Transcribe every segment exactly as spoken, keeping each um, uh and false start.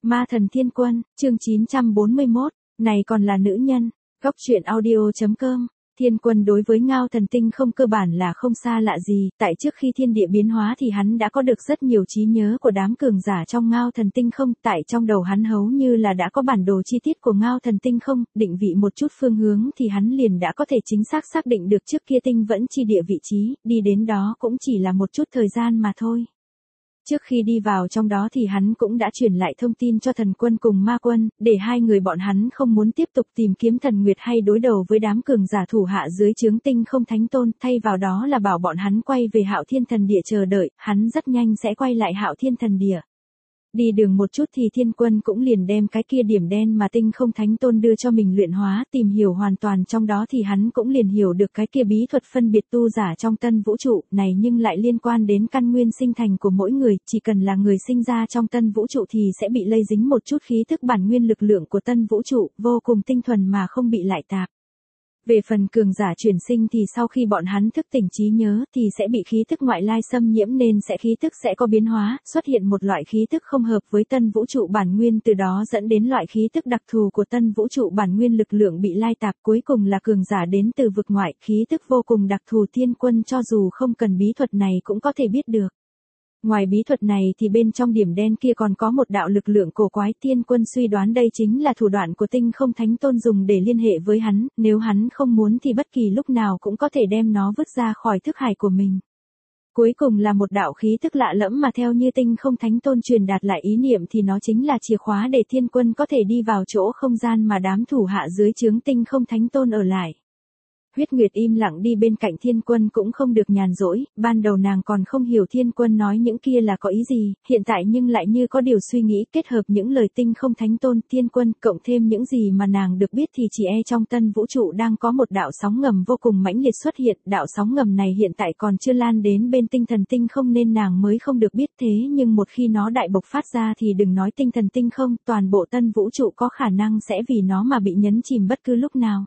Ma thần thiên quân, chương chín trăm bốn mươi mốt, này còn là nữ nhân. Góc truyện audio chấm com. Thiên quân đối với Ngao Thần Tinh không cơ bản là không xa lạ gì, tại trước khi thiên địa biến hóa thì hắn đã có được rất nhiều trí nhớ của đám cường giả trong Ngao Thần Tinh không, tại trong đầu hắn hầu như là đã có bản đồ chi tiết của Ngao Thần Tinh không, định vị một chút phương hướng thì hắn liền đã có thể chính xác xác định được trước kia tinh vẫn chi địa vị trí, đi đến đó cũng chỉ là một chút thời gian mà thôi. Trước khi đi vào trong đó thì hắn cũng đã truyền lại thông tin cho thần quân cùng ma quân, để hai người bọn hắn không muốn tiếp tục tìm kiếm thần nguyệt hay đối đầu với đám cường giả thủ hạ dưới trướng tinh không thánh tôn, thay vào đó là bảo bọn hắn quay về Hạo Thiên Thần Địa chờ đợi, hắn rất nhanh sẽ quay lại Hạo Thiên Thần Địa. Đi đường một chút thì thiên quân cũng liền đem cái kia điểm đen mà tinh không thánh tôn đưa cho mình luyện hóa, tìm hiểu hoàn toàn trong đó thì hắn cũng liền hiểu được cái kia bí thuật phân biệt tu giả trong tân vũ trụ này, nhưng lại liên quan đến căn nguyên sinh thành của mỗi người, chỉ cần là người sinh ra trong tân vũ trụ thì sẽ bị lây dính một chút khí thức bản nguyên lực lượng của tân vũ trụ, vô cùng tinh thuần mà không bị lại tạp. Về phần cường giả chuyển sinh thì sau khi bọn hắn thức tỉnh trí nhớ thì sẽ bị khí thức ngoại lai xâm nhiễm nên sẽ khí thức sẽ có biến hóa, xuất hiện một loại khí thức không hợp với tân vũ trụ bản nguyên, từ đó dẫn đến loại khí thức đặc thù của tân vũ trụ bản nguyên lực lượng bị lai tạp, cuối cùng là cường giả đến từ vực ngoại, khí thức vô cùng đặc thù. Thiên quân cho dù không cần bí thuật này cũng có thể biết được. Ngoài bí thuật này thì bên trong điểm đen kia còn có một đạo lực lượng cổ quái, thiên quân suy đoán đây chính là thủ đoạn của tinh không thánh tôn dùng để liên hệ với hắn, nếu hắn không muốn thì bất kỳ lúc nào cũng có thể đem nó vứt ra khỏi thức hải của mình. Cuối cùng là một đạo khí thức lạ lẫm mà theo như tinh không thánh tôn truyền đạt lại ý niệm thì nó chính là chìa khóa để thiên quân có thể đi vào chỗ không gian mà đám thủ hạ dưới trướng tinh không thánh tôn ở lại. Huyết Nguyệt im lặng đi bên cạnh thiên quân cũng không được nhàn rỗi, ban đầu nàng còn không hiểu thiên quân nói những kia là có ý gì, hiện tại nhưng lại như có điều suy nghĩ, kết hợp những lời tinh không thánh tôn thiên quân cộng thêm những gì mà nàng được biết thì chỉ e trong tân vũ trụ đang có một đạo sóng ngầm vô cùng mãnh liệt xuất hiện, đạo sóng ngầm này hiện tại còn chưa lan đến bên tinh thần tinh không nên nàng mới không được biết, thế nhưng một khi nó đại bộc phát ra thì đừng nói tinh thần tinh không, toàn bộ tân vũ trụ có khả năng sẽ vì nó mà bị nhấn chìm bất cứ lúc nào.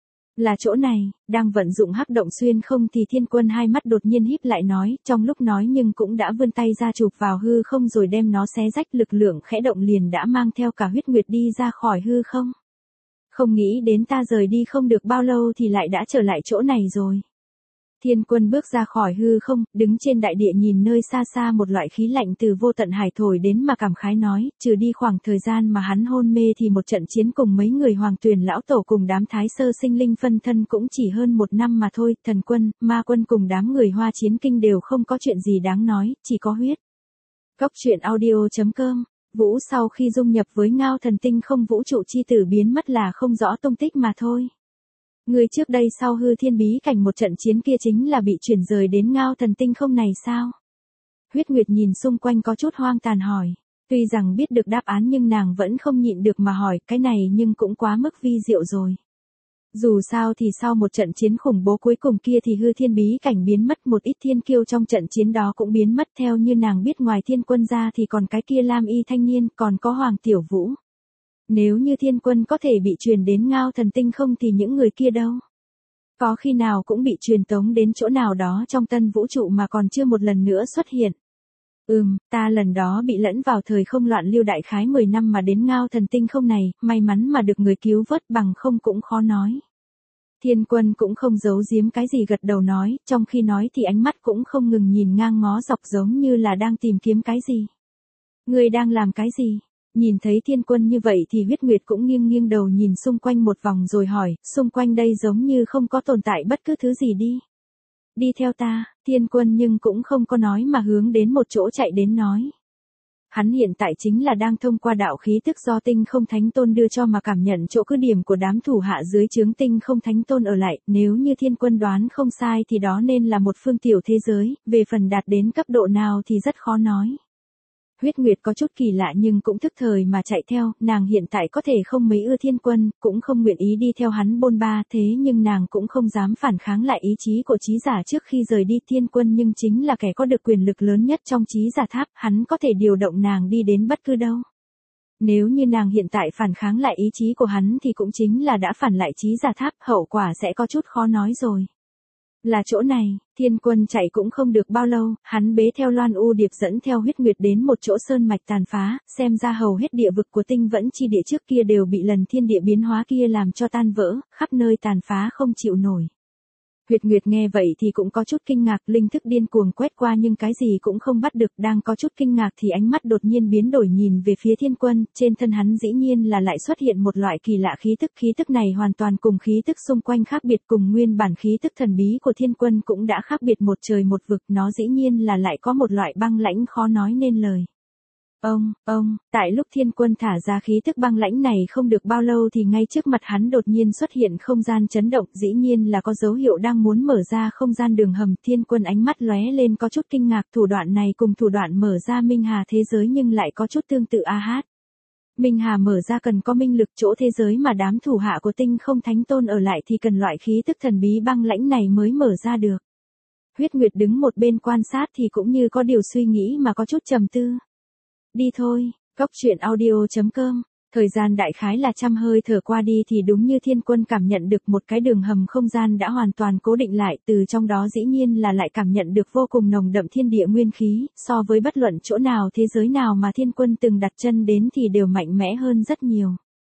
Là chỗ này, đang vận dụng hắc động xuyên không thì thiên quân hai mắt đột nhiên híp lại nói, trong lúc nói nhưng cũng đã vươn tay ra chụp vào hư không rồi đem nó xé rách, lực lượng khẽ động liền đã mang theo cả Huyết Nguyệt đi ra khỏi hư không. Không nghĩ đến ta rời đi không được bao lâu thì lại đã trở lại chỗ này rồi. Thiên quân bước ra khỏi hư không, đứng trên đại địa nhìn nơi xa xa một loại khí lạnh từ vô tận hải thổi đến mà cảm khái nói, trừ đi khoảng thời gian mà hắn hôn mê thì một trận chiến cùng mấy người hoàng tuyền lão tổ cùng đám thái sơ sinh linh phân thân cũng chỉ hơn một năm mà thôi, thần quân, ma quân cùng đám người Hoa Chiến Kinh đều không có chuyện gì đáng nói, chỉ có huyết. Góc truyện audio chấm com. Vũ sau khi dung nhập với Ngao Thần Tinh không, vũ trụ chi tử biến mất là không rõ tung tích mà thôi. Người trước đây sau hư thiên bí cảnh một trận chiến kia chính là bị chuyển rời đến Ngao Thần Tinh không này sao? Huyết Nguyệt nhìn xung quanh có chút hoang tàn hỏi. Tuy rằng biết được đáp án nhưng nàng vẫn không nhịn được mà hỏi, cái này nhưng cũng quá mức vi diệu rồi. Dù sao thì sau một trận chiến khủng bố cuối cùng kia thì hư thiên bí cảnh biến mất, một ít thiên kiêu trong trận chiến đó cũng biến mất, theo như nàng biết ngoài thiên quân ra thì còn cái kia lam y thanh niên, còn có Hoàng Tiểu Vũ. Nếu như thiên quân có thể bị truyền đến Ngao Thần Tinh không thì những người kia đâu? Có khi nào cũng bị truyền tống đến chỗ nào đó trong tân vũ trụ mà còn chưa một lần nữa xuất hiện. Ừm, ta lần đó bị lẫn vào thời không loạn lưu đại khái mười năm mà đến Ngao Thần Tinh không này, may mắn mà được người cứu vớt, bằng không cũng khó nói. Thiên quân cũng không giấu giếm cái gì gật đầu nói, trong khi nói thì ánh mắt cũng không ngừng nhìn ngang ngó dọc giống như là đang tìm kiếm cái gì. Người đang làm cái gì? Nhìn thấy thiên quân như vậy thì Huyết Nguyệt cũng nghiêng nghiêng đầu nhìn xung quanh một vòng rồi hỏi, xung quanh đây giống như không có tồn tại bất cứ thứ gì đi. Đi theo ta, thiên quân nhưng cũng không có nói mà hướng đến một chỗ chạy đến nói. Hắn hiện tại chính là đang thông qua đạo khí tức do tinh không thánh tôn đưa cho mà cảm nhận chỗ cứ điểm của đám thủ hạ dưới trướng tinh không thánh tôn ở lại, nếu như thiên quân đoán không sai thì đó nên là một phương tiểu thế giới, về phần đạt đến cấp độ nào thì rất khó nói. Huyết Nguyệt có chút kỳ lạ nhưng cũng thức thời mà chạy theo, nàng hiện tại có thể không mấy ưa thiên quân, cũng không nguyện ý đi theo hắn bôn ba, thế nhưng nàng cũng không dám phản kháng lại ý chí của trí giả trước khi rời đi. Thiên quân nhưng chính là kẻ có được quyền lực lớn nhất trong trí giả tháp, hắn có thể điều động nàng đi đến bất cứ đâu. Nếu như nàng hiện tại phản kháng lại ý chí của hắn thì cũng chính là đã phản lại trí giả tháp, hậu quả sẽ có chút khó nói rồi. Là chỗ này, Thiên Quân chạy cũng không được bao lâu, hắn bế theo Loan U Điệp dẫn theo Huyết Nguyệt đến một chỗ sơn mạch tàn phá, xem ra hầu hết địa vực của Tinh Vẫn Chi Địa trước kia đều bị lần thiên địa biến hóa kia làm cho tan vỡ, khắp nơi tàn phá không chịu nổi. Huyết Nguyệt nghe vậy thì cũng có chút kinh ngạc, linh thức điên cuồng quét qua nhưng cái gì cũng không bắt được, đang có chút kinh ngạc thì ánh mắt đột nhiên biến đổi nhìn về phía Thiên Quân, trên thân hắn dĩ nhiên là lại xuất hiện một loại kỳ lạ khí tức, khí tức này hoàn toàn cùng khí tức xung quanh khác biệt, cùng nguyên bản khí tức thần bí của Thiên Quân cũng đã khác biệt một trời một vực, nó dĩ nhiên là lại có một loại băng lãnh khó nói nên lời. Ông, ông, tại lúc Thiên Quân thả ra khí tức băng lãnh này không được bao lâu thì ngay trước mặt hắn đột nhiên xuất hiện không gian chấn động, dĩ nhiên là có dấu hiệu đang muốn mở ra không gian đường hầm. Thiên Quân ánh mắt lóe lên có chút kinh ngạc, thủ đoạn này cùng thủ đoạn mở ra Minh Hà thế giới nhưng lại có chút tương tự a hát. Minh Hà mở ra cần có minh lực, chỗ thế giới mà đám thủ hạ của Tinh Không Thánh Tôn ở lại thì cần loại khí tức thần bí băng lãnh này mới mở ra được. Huyết Nguyệt đứng một bên quan sát thì cũng như có điều suy nghĩ mà có chút trầm tư. Đi thôi, Cốc Truyện Audio chấm com. Thời gian đại khái là trăm hơi thở qua đi thì đúng như Thiên Quân cảm nhận được một cái đường hầm không gian đã hoàn toàn cố định lại, từ trong đó dĩ nhiên là lại cảm nhận được vô cùng nồng đậm thiên địa nguyên khí, so với bất luận chỗ nào thế giới nào mà Thiên Quân từng đặt chân đến thì đều mạnh mẽ hơn rất nhiều.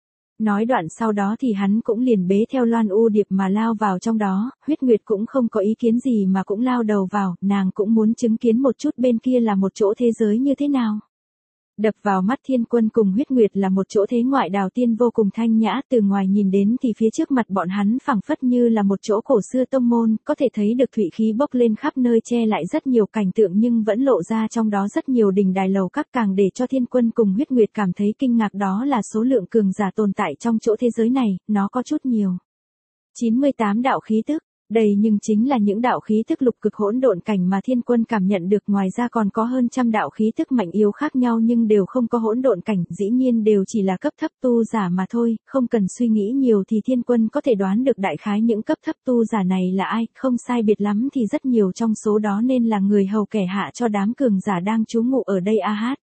Nói đoạn sau đó thì hắn cũng liền bế theo Loan U Điệp mà lao vào trong đó, Huyết Nguyệt cũng không có ý kiến gì mà cũng lao đầu vào, nàng cũng muốn chứng kiến một chút bên kia là một chỗ thế giới như thế nào. Đập vào mắt Thiên Quân cùng Huyết Nguyệt là một chỗ thế ngoại đào tiên vô cùng thanh nhã, từ ngoài nhìn đến thì phía trước mặt bọn hắn phẳng phất như là một chỗ cổ xưa tông môn, có thể thấy được thủy khí bốc lên khắp nơi che lại rất nhiều cảnh tượng nhưng vẫn lộ ra trong đó rất nhiều đình đài lầu các, càng để cho Thiên Quân cùng Huyết Nguyệt cảm thấy kinh ngạc đó là số lượng cường giả tồn tại trong chỗ thế giới này, nó có chút nhiều. chín mươi tám đạo khí tức. Đây nhưng chính là những đạo khí tức lục cực hỗn độn cảnh mà Thiên Quân cảm nhận được, ngoài ra còn có hơn trăm đạo khí tức mạnh yếu khác nhau nhưng đều không có hỗn độn cảnh, dĩ nhiên đều chỉ là cấp thấp tu giả mà thôi, không cần suy nghĩ nhiều thì Thiên Quân có thể đoán được đại khái những cấp thấp tu giả này là ai, không sai biệt lắm thì rất nhiều trong số đó nên là người hầu kẻ hạ cho đám cường giả đang trú ngụ ở đây a hát.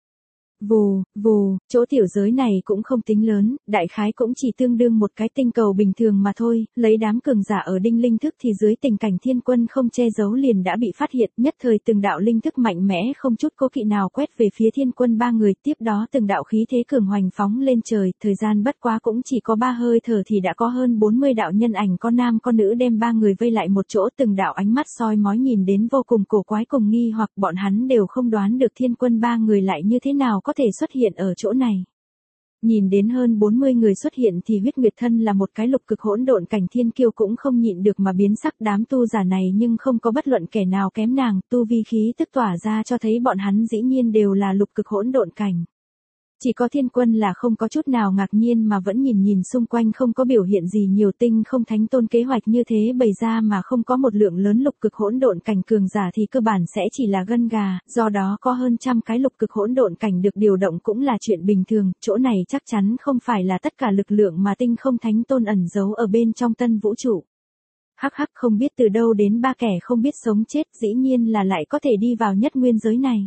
Vù, vù, chỗ tiểu giới này cũng không tính lớn, đại khái cũng chỉ tương đương một cái tinh cầu bình thường mà thôi, lấy đám cường giả ở đinh linh thức thì dưới tình cảnh Thiên Quân không che giấu liền đã bị phát hiện, nhất thời từng đạo linh thức mạnh mẽ không chút cố kỵ nào quét về phía Thiên Quân ba người, tiếp đó từng đạo khí thế cường hoành phóng lên trời, thời gian bất quá cũng chỉ có ba hơi thở thì đã có hơn bốn mươi đạo nhân ảnh con nam con nữ đem ba người vây lại một chỗ, từng đạo ánh mắt soi mói nhìn đến vô cùng cổ quái cùng nghi hoặc, bọn hắn đều không đoán được Thiên Quân ba người lại như thế nào có thể xuất hiện ở chỗ này. Nhìn đến hơn bốn mươi người xuất hiện thì Huyết Nguyệt thân là một cái lục cực hỗn độn cảnh thiên kiêu cũng không nhịn được mà biến sắc, đám tu giả này nhưng không có bất luận kẻ nào kém nàng, tu vi khí tức tỏa ra cho thấy bọn hắn dĩ nhiên đều là lục cực hỗn độn cảnh. Chỉ có Thiên Quân là không có chút nào ngạc nhiên mà vẫn nhìn nhìn xung quanh không có biểu hiện gì nhiều, Tinh Không Thánh Tôn kế hoạch như thế bày ra mà không có một lượng lớn lục cực hỗn độn cảnh cường giả thì cơ bản sẽ chỉ là gân gà, do đó có hơn trăm cái lục cực hỗn độn cảnh được điều động cũng là chuyện bình thường, chỗ này chắc chắn không phải là tất cả lực lượng mà Tinh Không Thánh Tôn ẩn giấu ở bên trong tân vũ trụ. Hắc hắc, không biết từ đâu đến ba kẻ không biết sống chết, dĩ nhiên là lại có thể đi vào nhất nguyên giới này.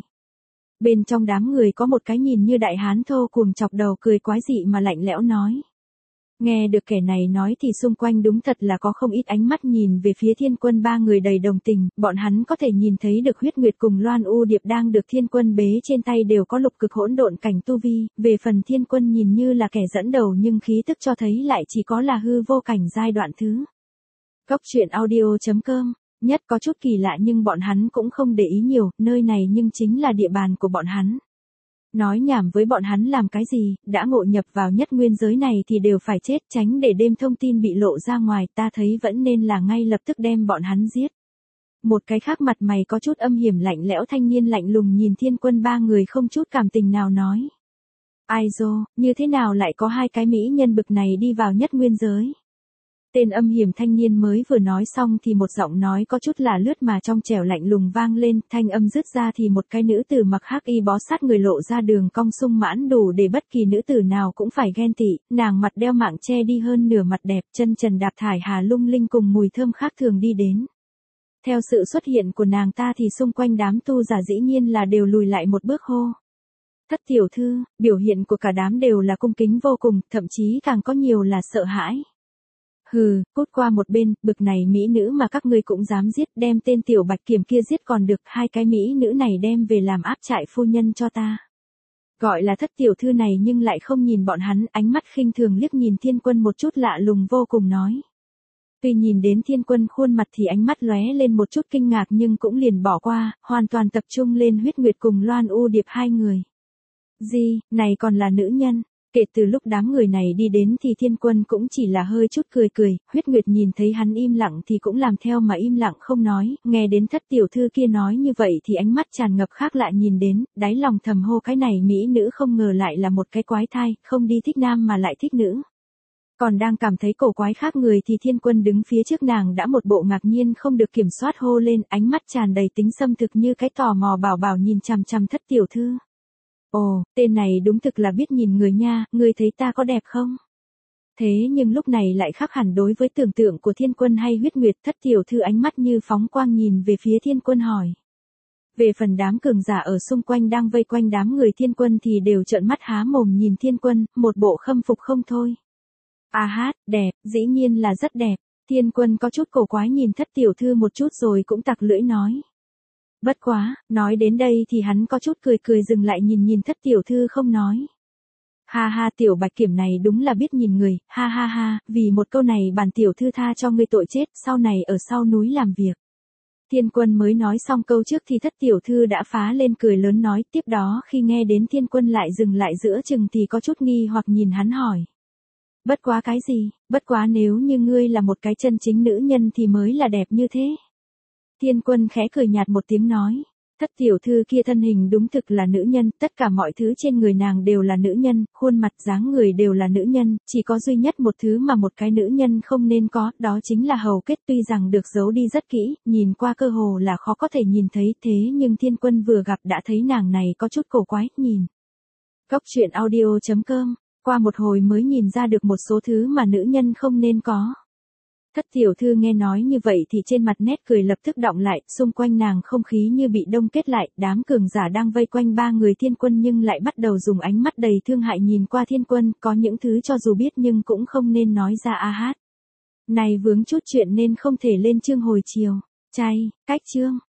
Bên trong đám người có một cái nhìn như đại hán thô cuồng chọc đầu cười quái dị mà lạnh lẽo nói. Nghe được kẻ này nói thì xung quanh đúng thật là có không ít ánh mắt nhìn về phía Thiên Quân ba người đầy đồng tình, bọn hắn có thể nhìn thấy được Huyết Nguyệt cùng Loan U Điệp đang được Thiên Quân bế trên tay đều có lục cực hỗn độn cảnh tu vi, về phần Thiên Quân nhìn như là kẻ dẫn đầu nhưng khí tức cho thấy lại chỉ có là hư vô cảnh giai đoạn thứ. Cốc Truyện Audio chấm com. Nhất có chút kỳ lạ nhưng bọn hắn cũng không để ý nhiều, nơi này nhưng chính là địa bàn của bọn hắn. Nói nhảm với bọn hắn làm cái gì, đã ngộ nhập vào nhất nguyên giới này thì đều phải chết, tránh để đêm thông tin bị lộ ra ngoài, ta thấy vẫn nên là ngay lập tức đem bọn hắn giết. Một cái khác mặt mày có chút âm hiểm lạnh lẽo thanh niên lạnh lùng nhìn Thiên Quân ba người không chút cảm tình nào nói. Ai dô, như thế nào lại có hai cái mỹ nhân bực này đi vào nhất nguyên giới? Tên âm hiểm thanh niên mới vừa nói xong thì một giọng nói có chút là lướt mà trong trẻo lạnh lùng vang lên, thanh âm dứt ra thì một cái nữ tử mặc hắc y bó sát người lộ ra đường cong sung mãn đủ để bất kỳ nữ tử nào cũng phải ghen tị, nàng mặt đeo mạng che đi hơn nửa mặt đẹp, chân trần đạp thải hà lung linh cùng mùi thơm khác thường đi đến. Theo sự xuất hiện của nàng ta thì xung quanh đám tu giả dĩ nhiên là đều lùi lại một bước hô. Thất tiểu thư, biểu hiện của cả đám đều là cung kính vô cùng, thậm chí càng có nhiều là sợ hãi. Hừ, cút qua một bên, bực này mỹ nữ mà các ngươi cũng dám giết, đem tên tiểu bạch kiểm kia giết còn được, hai cái mỹ nữ này đem về làm áp trại phu nhân cho ta. Gọi là thất tiểu thư này nhưng lại không nhìn bọn hắn, ánh mắt khinh thường liếc nhìn Thiên Quân một chút lạ lùng vô cùng nói. Tuy nhìn đến Thiên Quân khuôn mặt thì ánh mắt lóe lên một chút kinh ngạc nhưng cũng liền bỏ qua, hoàn toàn tập trung lên Huyết Nguyệt cùng Loan U Điệp hai người. Gì, này còn là nữ nhân? Kể từ lúc đám người này đi đến thì Thiên Quân cũng chỉ là hơi chút cười cười, Huyết Nguyệt nhìn thấy hắn im lặng thì cũng làm theo mà im lặng không nói, nghe đến thất tiểu thư kia nói như vậy thì ánh mắt tràn ngập khác lạ nhìn đến, đáy lòng thầm hô cái này mỹ nữ không ngờ lại là một cái quái thai, không đi thích nam mà lại thích nữ. Còn đang cảm thấy cổ quái khác người thì Thiên Quân đứng phía trước nàng đã một bộ ngạc nhiên không được kiểm soát hô lên, ánh mắt tràn đầy tính xâm thực như cái tò mò bảo bảo nhìn chằm chằm thất tiểu thư. Ồ, tên này đúng thực là biết nhìn người nha, ngươi thấy ta có đẹp không? Thế nhưng lúc này lại khác hẳn đối với tưởng tượng của Thiên Quân hay Huyết Nguyệt, thất tiểu thư ánh mắt như phóng quang nhìn về phía Thiên Quân hỏi. Về phần đám cường giả ở xung quanh đang vây quanh đám người Thiên Quân thì đều trợn mắt há mồm nhìn Thiên Quân, một bộ khâm phục không thôi. À hát, đẹp, dĩ nhiên là rất đẹp. Thiên Quân có chút cổ quái nhìn thất tiểu thư một chút rồi cũng tặc lưỡi nói. Bất quá, nói đến đây thì hắn có chút cười cười dừng lại nhìn nhìn thất tiểu thư không nói. Ha ha tiểu bạch kiểm này đúng là biết nhìn người, ha ha ha, vì một câu này bản tiểu thư tha cho ngươi tội chết, sau này ở sau núi làm việc. Thiên Quân mới nói xong câu trước thì thất tiểu thư đã phá lên cười lớn nói, tiếp đó khi nghe đến Thiên Quân lại dừng lại giữa chừng thì có chút nghi hoặc nhìn hắn hỏi. Bất quá cái gì, bất quá nếu như ngươi là một cái chân chính nữ nhân thì mới là đẹp như thế. Thiên Quân khẽ cười nhạt một tiếng nói, thất tiểu thư kia thân hình đúng thực là nữ nhân, tất cả mọi thứ trên người nàng đều là nữ nhân, khuôn mặt dáng người đều là nữ nhân, chỉ có duy nhất một thứ mà một cái nữ nhân không nên có, đó chính là hầu kết tuy rằng được giấu đi rất kỹ, nhìn qua cơ hồ là khó có thể nhìn thấy thế nhưng Thiên Quân vừa gặp đã thấy nàng này có chút cổ quái, nhìn. Cốc truyện audio chấm com, qua một hồi mới nhìn ra được một số thứ mà nữ nhân không nên có. Thất tiểu thư nghe nói như vậy thì trên mặt nét cười lập tức đọng lại, xung quanh nàng không khí như bị đông kết lại, đám cường giả đang vây quanh ba người Thiên Quân nhưng lại bắt đầu dùng ánh mắt đầy thương hại nhìn qua Thiên Quân, có những thứ cho dù biết nhưng cũng không nên nói ra a hát. Này vướng chút chuyện nên không thể lên chương hồi chiều, chay, cách chương.